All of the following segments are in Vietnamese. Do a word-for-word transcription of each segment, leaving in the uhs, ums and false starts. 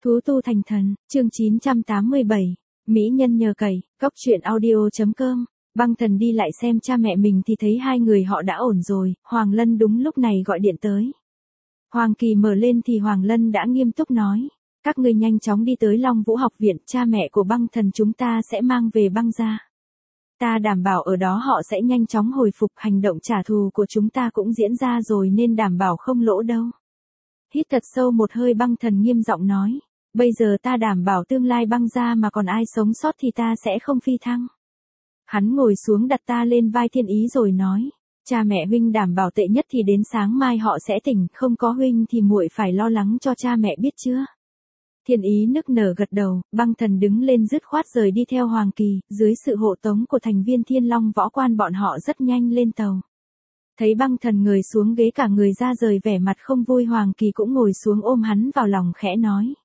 Thú tu thành thần, chương chín trăm tám mươi bảy, Mỹ nhân nhờ cậy, cóc truyện audio.com. Băng Thần đi lại xem cha mẹ mình thì thấy hai người họ đã ổn rồi, Hoàng Lân đúng lúc này gọi điện tới. Hoàng Kỳ mở lên thì Hoàng Lân đã nghiêm túc nói, các ngươi nhanh chóng đi tới Long Vũ học viện, cha mẹ của Băng Thần chúng ta sẽ mang về Băng gia. Ta đảm bảo ở đó họ sẽ nhanh chóng hồi phục, hành động trả thù của chúng ta cũng diễn ra rồi nên đảm bảo không lỗ đâu. Hít thật sâu một hơi, Băng Thần nghiêm giọng nói, bây giờ ta đảm bảo tương lai Băng gia mà còn ai sống sót thì ta sẽ không phi thăng. Hắn ngồi xuống đặt ta lên vai Thiên Ý rồi nói, cha mẹ huynh đảm bảo tệ nhất thì đến sáng mai họ sẽ tỉnh, không có huynh thì muội phải lo lắng cho cha mẹ biết chưa. Thiên Ý nức nở gật đầu, Băng Thần đứng lên dứt khoát rời đi theo Hoàng Kỳ, dưới sự hộ tống của thành viên Thiên Long võ quan bọn họ rất nhanh lên tàu. Thấy Băng Thần người xuống ghế cả người ra rời vẻ mặt không vui, Hoàng Kỳ cũng ngồi xuống ôm hắn vào lòng khẽ nói.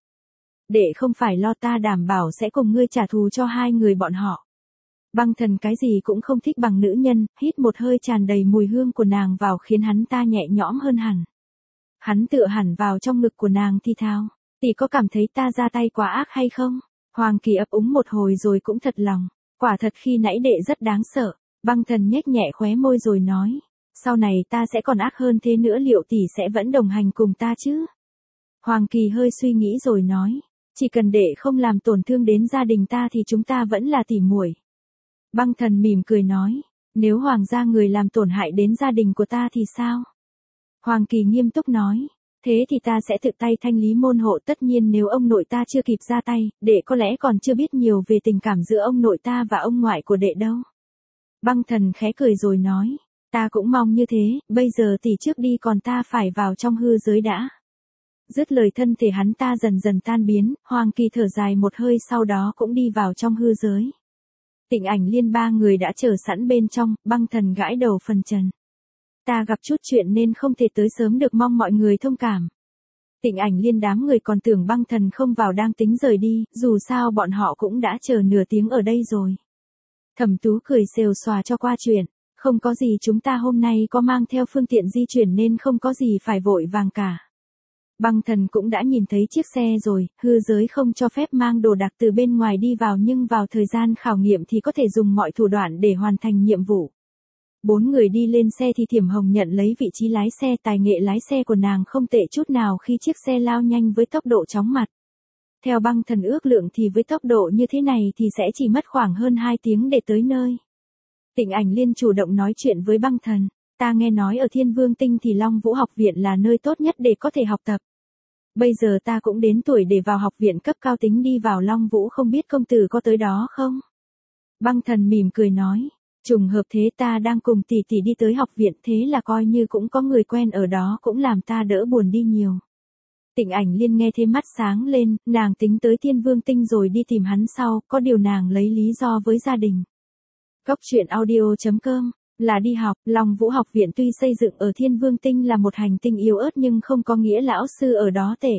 Đệ không phải lo, ta đảm bảo sẽ cùng ngươi trả thù cho hai người bọn họ. Băng Thần cái gì cũng không thích bằng nữ nhân, hít một hơi tràn đầy mùi hương của nàng vào khiến hắn ta nhẹ nhõm hơn hẳn. Hắn tựa hẳn vào trong ngực của nàng thi thao, tỷ có cảm thấy ta ra tay quá ác hay không? Hoàng Kỳ ấp úng một hồi rồi cũng thật lòng, quả thật khi nãy đệ rất đáng sợ. Băng Thần nhếch nhẹ khóe môi rồi nói, sau này ta sẽ còn ác hơn thế nữa, liệu tỷ sẽ vẫn đồng hành cùng ta chứ? Hoàng Kỳ hơi suy nghĩ rồi nói, chỉ cần đệ không làm tổn thương đến gia đình ta thì chúng ta vẫn là tỉ muội. Băng Thần mỉm cười nói, nếu Hoàng gia người làm tổn hại đến gia đình của ta thì sao? Hoàng Kỳ nghiêm túc nói, thế thì ta sẽ tự tay thanh lý môn hộ, tất nhiên nếu ông nội ta chưa kịp ra tay, đệ có lẽ còn chưa biết nhiều về tình cảm giữa ông nội ta và ông ngoại của đệ đâu. Băng Thần khẽ cười rồi nói, ta cũng mong như thế, bây giờ tỷ trước đi còn ta phải vào trong hư giới đã. Dứt lời thân thể hắn ta dần dần tan biến, Hoàng Kỳ thở dài một hơi sau đó cũng đi vào trong hư giới. Tịnh Ảnh Liên ba người đã chờ sẵn bên trong, Băng Thần gãi đầu phần trần. Ta gặp chút chuyện nên không thể tới sớm được, mong mọi người thông cảm. Tịnh Ảnh Liên đám người còn tưởng Băng Thần không vào đang tính rời đi, dù sao bọn họ cũng đã chờ nửa tiếng ở đây rồi. Thẩm Tú cười xèo xòa cho qua chuyện, không có gì, chúng ta hôm nay có mang theo phương tiện di chuyển nên không có gì phải vội vàng cả. Băng Thần cũng đã nhìn thấy chiếc xe rồi, hư giới không cho phép mang đồ đạc từ bên ngoài đi vào nhưng vào thời gian khảo nghiệm thì có thể dùng mọi thủ đoạn để hoàn thành nhiệm vụ. Bốn người đi lên xe thì Thiểm Hồng nhận lấy vị trí lái xe, tài nghệ lái xe của nàng không tệ chút nào khi chiếc xe lao nhanh với tốc độ chóng mặt. Theo Băng Thần ước lượng thì với tốc độ như thế này thì sẽ chỉ mất khoảng hơn hai tiếng để tới nơi. Tịnh Ảnh Liên chủ động nói chuyện với Băng Thần, ta nghe nói ở Thiên Vương Tinh thì Long Vũ học viện là nơi tốt nhất để có thể học tập. Bây giờ ta cũng đến tuổi để vào học viện cấp cao, tính đi vào Long Vũ, không biết công tử có tới đó không? Băng Thần mỉm cười nói, trùng hợp thế, ta đang cùng tỷ tỷ đi tới học viện, thế là coi như cũng có người quen ở đó, cũng làm ta đỡ buồn đi nhiều. Tịnh Ảnh Liên nghe thêm mắt sáng lên, nàng tính tới Thiên Vương Tinh rồi đi tìm hắn sau, có điều nàng lấy lý do với gia đình. Cóc truyện audio.com là đi học. Long Vũ học viện tuy xây dựng ở Thiên Vương Tinh là một hành tinh yếu ớt nhưng không có nghĩa lão sư ở đó tệ.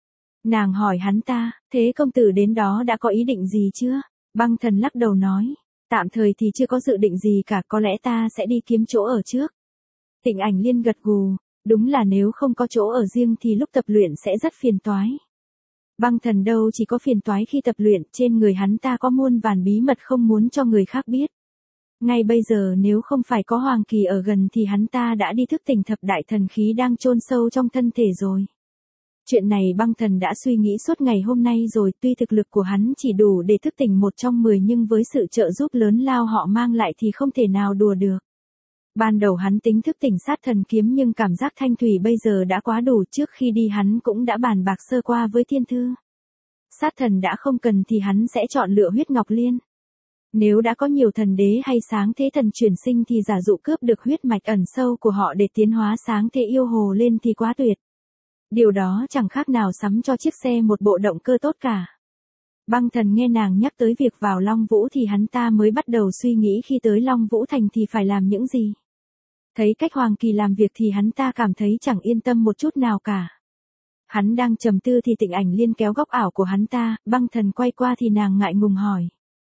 Nàng hỏi hắn ta, thế công tử đến đó đã có ý định gì chưa? Băng Thần lắc đầu nói, tạm thời thì chưa có dự định gì cả, có lẽ ta sẽ đi kiếm chỗ ở trước. Tịnh Ảnh Liên gật gù, đúng là nếu không có chỗ ở riêng thì lúc tập luyện sẽ rất phiền toái. Băng Thần đâu chỉ có phiền toái khi tập luyện, trên người hắn ta có muôn vàn bí mật không muốn cho người khác biết. Ngay bây giờ nếu không phải có Hoàng Kỳ ở gần thì hắn ta đã đi thức tỉnh thập đại thần khí đang chôn sâu trong thân thể rồi. Chuyện này Băng Thần đã suy nghĩ suốt ngày hôm nay rồi, tuy thực lực của hắn chỉ đủ để thức tỉnh một trong mười nhưng với sự trợ giúp lớn lao họ mang lại thì không thể nào đùa được. Ban đầu hắn tính thức tỉnh sát thần kiếm nhưng cảm giác thanh thủy bây giờ đã quá đủ, trước khi đi hắn cũng đã bàn bạc sơ qua với Thiên Thư. Sát thần đã không cần thì hắn sẽ chọn lựa huyết ngọc liên. Nếu đã có nhiều thần đế hay sáng thế thần chuyển sinh thì giả dụ cướp được huyết mạch ẩn sâu của họ để tiến hóa sáng thế yêu hồ lên thì quá tuyệt. Điều đó chẳng khác nào sắm cho chiếc xe một bộ động cơ tốt cả. Băng Thần nghe nàng nhắc tới việc vào Long Vũ thì hắn ta mới bắt đầu suy nghĩ khi tới Long Vũ Thành thì phải làm những gì. Thấy cách Hoàng Kỳ làm việc thì hắn ta cảm thấy chẳng yên tâm một chút nào cả. Hắn đang trầm tư thì Tịnh Ảnh Liên kéo góc ảo của hắn ta, Băng Thần quay qua thì nàng ngại ngùng hỏi.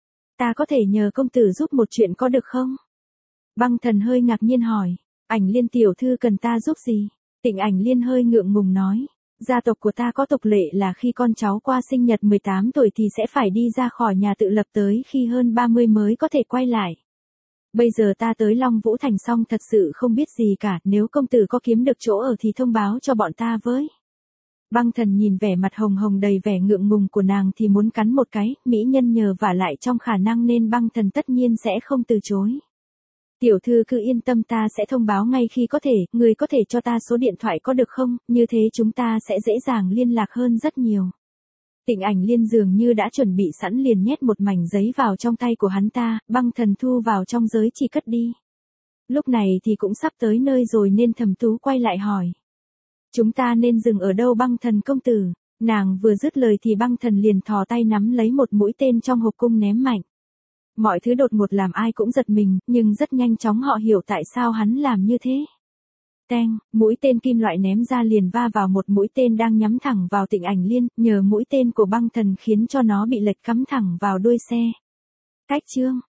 Ta có thể nhờ công tử giúp một chuyện có được không? Băng Thần hơi ngạc nhiên hỏi, Ảnh Liên tiểu thư cần ta giúp gì? Tịnh Ảnh Liên hơi ngượng ngùng nói, Gia tộc của ta có tục lệ là khi con cháu qua sinh nhật mười tám tuổi thì sẽ phải đi ra khỏi nhà tự lập tới khi hơn ba mươi mới có thể quay lại. Bây giờ ta tới Long Vũ Thành xong thật sự không biết gì cả, nếu công tử có kiếm được chỗ ở thì thông báo cho bọn ta với. Băng Thần nhìn vẻ mặt hồng hồng đầy vẻ ngượng ngùng của nàng thì muốn cắn một cái, mỹ nhân nhờ vả lại trong khả năng nên Băng Thần tất nhiên sẽ không từ chối. Tiểu thư cứ yên tâm, ta sẽ thông báo ngay khi có thể, người có thể cho ta số điện thoại có được không, như thế chúng ta sẽ dễ dàng liên lạc hơn rất nhiều. Tịnh Ảnh Liên dường như đã chuẩn bị sẵn liền nhét một mảnh giấy vào trong tay của hắn ta, Băng Thần thu vào trong giới chỉ cất đi. Lúc này thì cũng sắp tới nơi rồi nên Thẩm Tú quay lại hỏi. Chúng ta nên dừng ở đâu Băng Thần công tử? Nàng vừa dứt lời thì Băng Thần liền thò tay nắm lấy một mũi tên trong hộp cung ném mạnh. Mọi thứ đột ngột làm ai cũng giật mình, nhưng rất nhanh chóng họ hiểu tại sao hắn làm như thế. Teng, mũi tên kim loại ném ra liền va vào một mũi tên đang nhắm thẳng vào Tịnh Ảnh Liên, nhờ mũi tên của Băng Thần khiến cho nó bị lệch cắm thẳng vào đuôi xe. Cách chương